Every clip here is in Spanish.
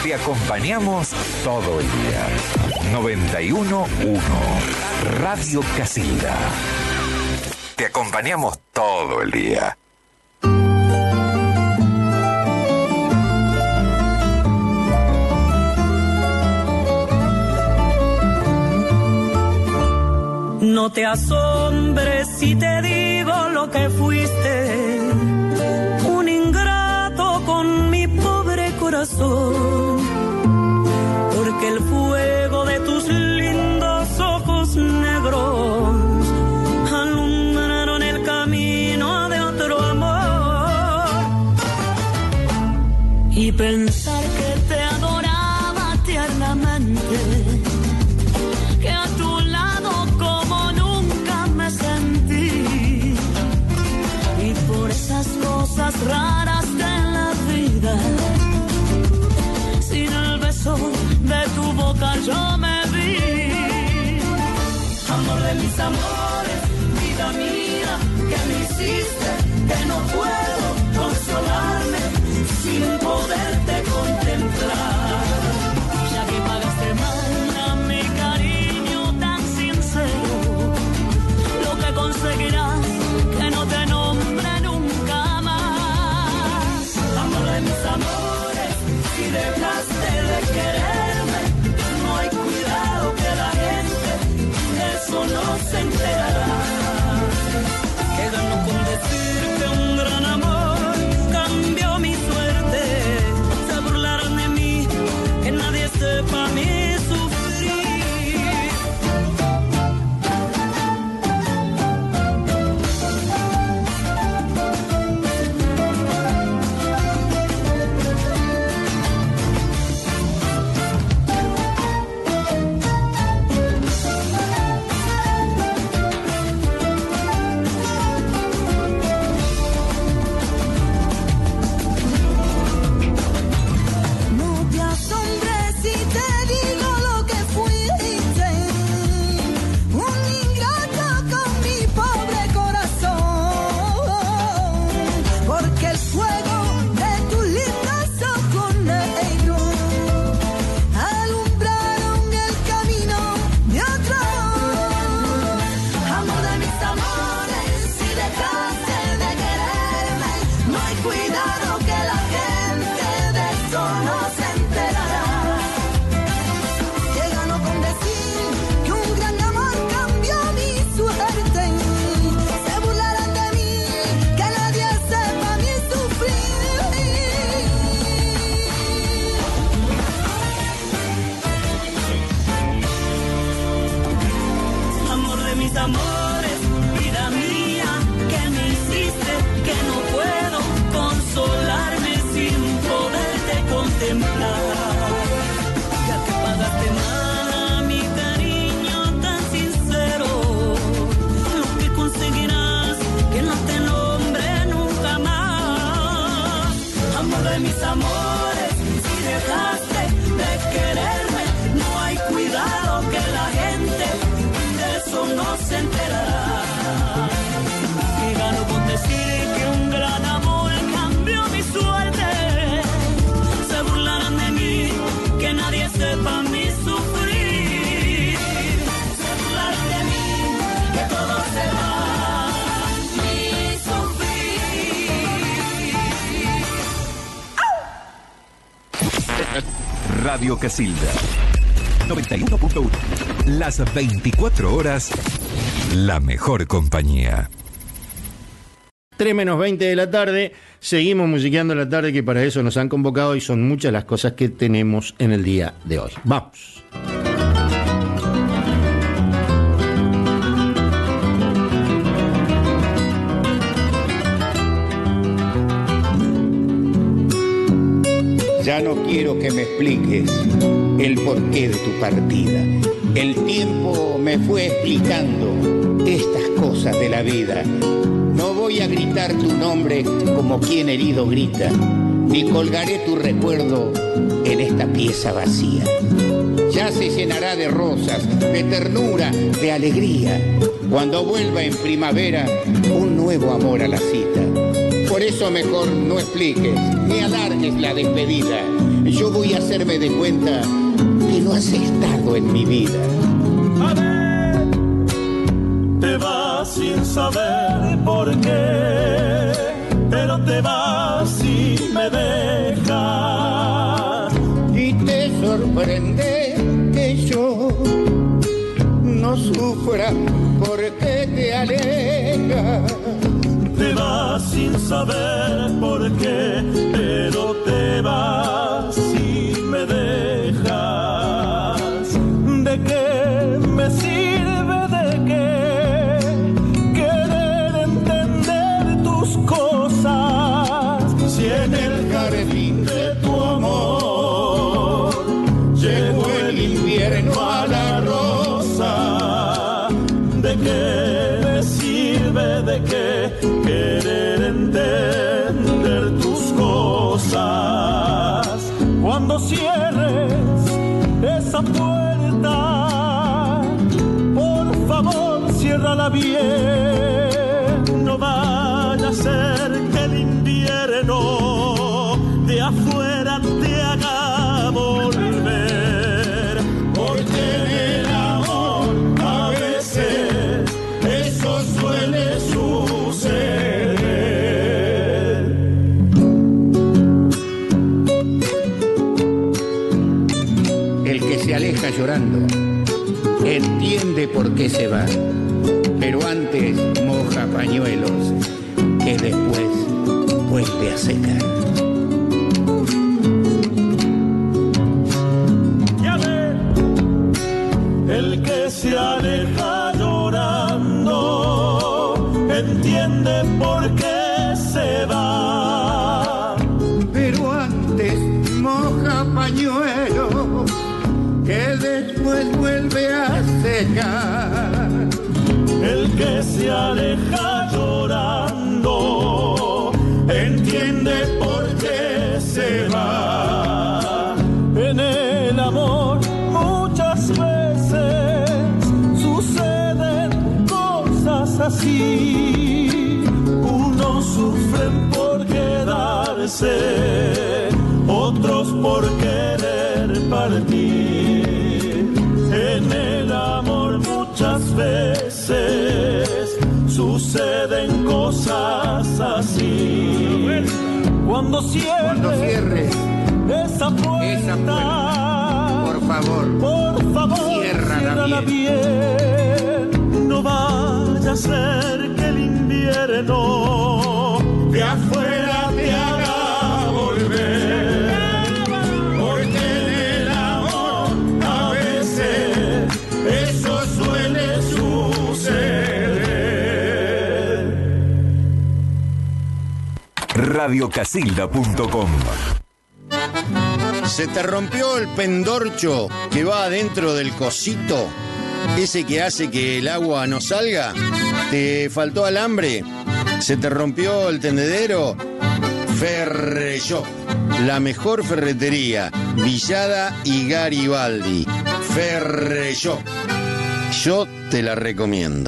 Te acompañamos todo el día. 91.1 Radio Casilda. Te acompañamos todo el día. No te asombres si te digo lo que fuiste, un ingrato con mi pobre corazón, porque el fuego de tus lindos ojos negros alumbraron el camino de otro amor. Y pensar que te adoraba tiernamente, que a tu lado como nunca me sentí, y por esas cosas raras de la vida, sin el beso de tu boca yo me vi. Amor de mis amores, vida mía, que me hiciste, que no puedo consolarme sin poderte contemplar, ya que pagaste mal a mi cariño tan sincero. Lo que conseguirás que no te nombre nunca más. Amor de mis amores, si dejaste de quererme, no hay cuidado que la gente de eso no se enterará. Que gano con decir que un gran amor cambió mi suerte. Se burlaron de mí, que nadie sepa mi sufrir. No te asombres si te digo lo que fuiste, un ingrato con mi pobre corazón, porque el fuego de tus lindos ojos negros alumbraron el camino de otro. Amor de mis amores, si dejaste de quererme, no hay cuidado que la gente de eso no se enterará. Que gano con decir que un gran amor cambió mi suerte. Se burlarán de mí, que nadie sepa mi sufrir. Amor de mis amores, vida mía, que me hiciste, que no puedo consolarme sin poderte contemplar, ya que pagaste mal a mi cariño tan sincero. Lo que conseguirás que no te nombre nunca más. Amor de mis amores, si dejaste de quererme, no hay cuidado que la gente de eso no se enterará. Que gano con decir que un gran amor cambió mi suerte. Se burlarán de mí, que nadie sepa mi sufrir. Se burlarán de mí, que todo se va, mi sufrir. Radio Casilda. 91.1. Las 24 horas, la mejor compañía. 3:20 de la tarde, seguimos musiqueando la tarde, que para eso nos han convocado y son muchas las cosas que tenemos en el día de hoy. Vamos. Ya no quiero que me expliques el porqué de tu partida. El tiempo me fue explicando estas cosas de la vida. No voy a gritar tu nombre como quien herido grita, ni colgaré tu recuerdo en esta pieza vacía. Ya se llenará de rosas, de ternura, de alegría, cuando vuelva en primavera un nuevo amor a la cita. Por eso mejor no expliques, ni alargues la despedida. Yo voy a hacerme de cuenta que no has estado en mi vida. A ver, te vas sin saber por qué, pero te vas y me dejas. Y te sorprende que yo no sufra porque te alejas. Te vas sin saber por qué, pero te vas y me dejas. ¿De qué me sirve de qué querer entender tus cosas si en el jardín de tu amor llegó el invierno a la rosa? ¿De qué me sirve de qué querer entender tus cosas cuando cierres esa puerta? Por favor, ciérrala bien, no vaya a ser que el invierno de afuera te haga volver, porque en el amor a veces eso suele suceder. El que se aleja llorando entiende por qué se va, pero antes moja pañuelos que después vuelve a secar. Ya ve, el que se aleja llorando entiende por qué se va, Pero antes moja pañuelos que después vuelve a secar. el que se aleja llorando entiende por qué se va. En el amor muchas veces suceden cosas así. Unos sufren por quedarse, otros por querer partir. En el amor muchas veces suceden cosas así. Cuando cierres esa puerta, por favor, ciérrala bien. No vaya a ser que el invierno de afuera te haga volver, porque en el amor a veces eso suele suceder. radiocasilda.com. ¿Se te rompió el pendorcho que va adentro del cosito? ¿Ese que hace que el agua no salga? ¿Te faltó alambre? ¿Se te rompió el tendedero? Ferreshop, la mejor ferretería, Villada y Garibaldi. Ferreshop, yo te la recomiendo.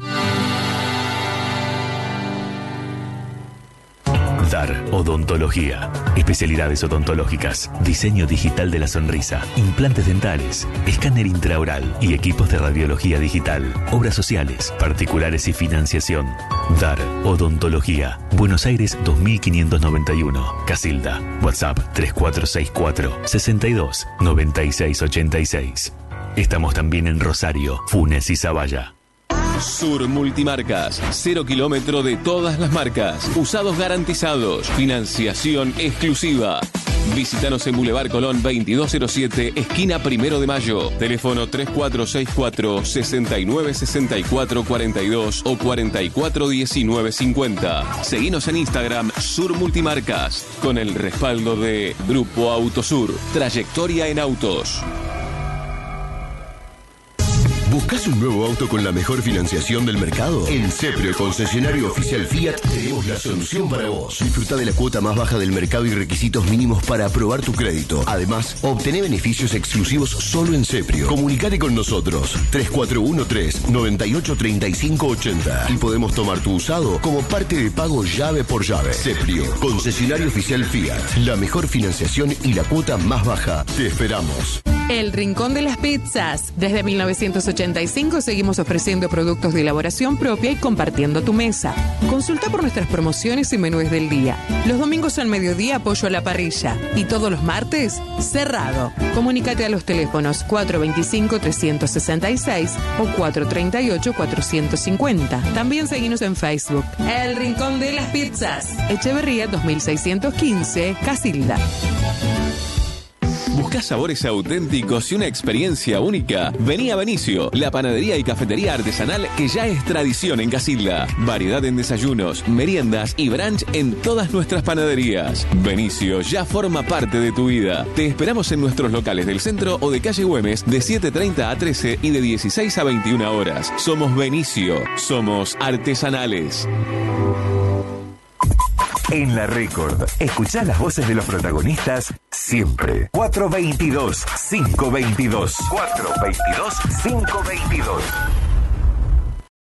DAR Odontología. Especialidades odontológicas, diseño digital de la sonrisa, implantes dentales, escáner intraoral y equipos de radiología digital, obras sociales, particulares y financiación. DAR Odontología. Buenos Aires 2591. Casilda. WhatsApp 3464 62 96 86. Estamos también en Rosario, Funes y Zavalla. Sur Multimarcas, 0 kilómetro de todas las marcas, usados garantizados, financiación exclusiva. Visítanos en Boulevard Colón 2207, esquina 1 de Mayo. Teléfono 3464 6964 42 o 441950. Seguinos en Instagram Sur Multimarcas, con el respaldo de Grupo Autosur, trayectoria en autos. ¿Buscas un nuevo auto con la mejor financiación del mercado? En Ceprio, concesionario oficial Fiat, tenemos la solución para vos. Disfruta de la cuota más baja del mercado y requisitos mínimos para aprobar tu crédito. Además, obtené beneficios exclusivos solo en Ceprio. Comunicate con nosotros. 3413-983580. Y podemos tomar tu usado como parte de pago llave por llave. Ceprio, concesionario oficial Fiat. La mejor financiación y la cuota más baja. Te esperamos. El Rincón de las Pizzas. Desde 1985 seguimos ofreciendo productos de elaboración propia y compartiendo tu mesa. Consulta por nuestras promociones y menús del día. Los domingos al mediodía pollo a la parrilla y todos los martes cerrado. Comunícate a los teléfonos 425-366 o 438-450. También seguinos en Facebook. El Rincón de las Pizzas. Echeverría 2615, Casilda. ¿Buscas sabores auténticos y una experiencia única? Vení a Benicio, la panadería y cafetería artesanal que ya es tradición en Casilda. Variedad en desayunos, meriendas y brunch en todas nuestras panaderías. Benicio ya forma parte de tu vida. Te esperamos en nuestros locales del centro o de calle Güemes de 7:30 a 13 y de 16 a 21 horas. Somos Benicio, somos artesanales. En La Récord, escuchá las voces de los protagonistas siempre. 422-522. 422-522.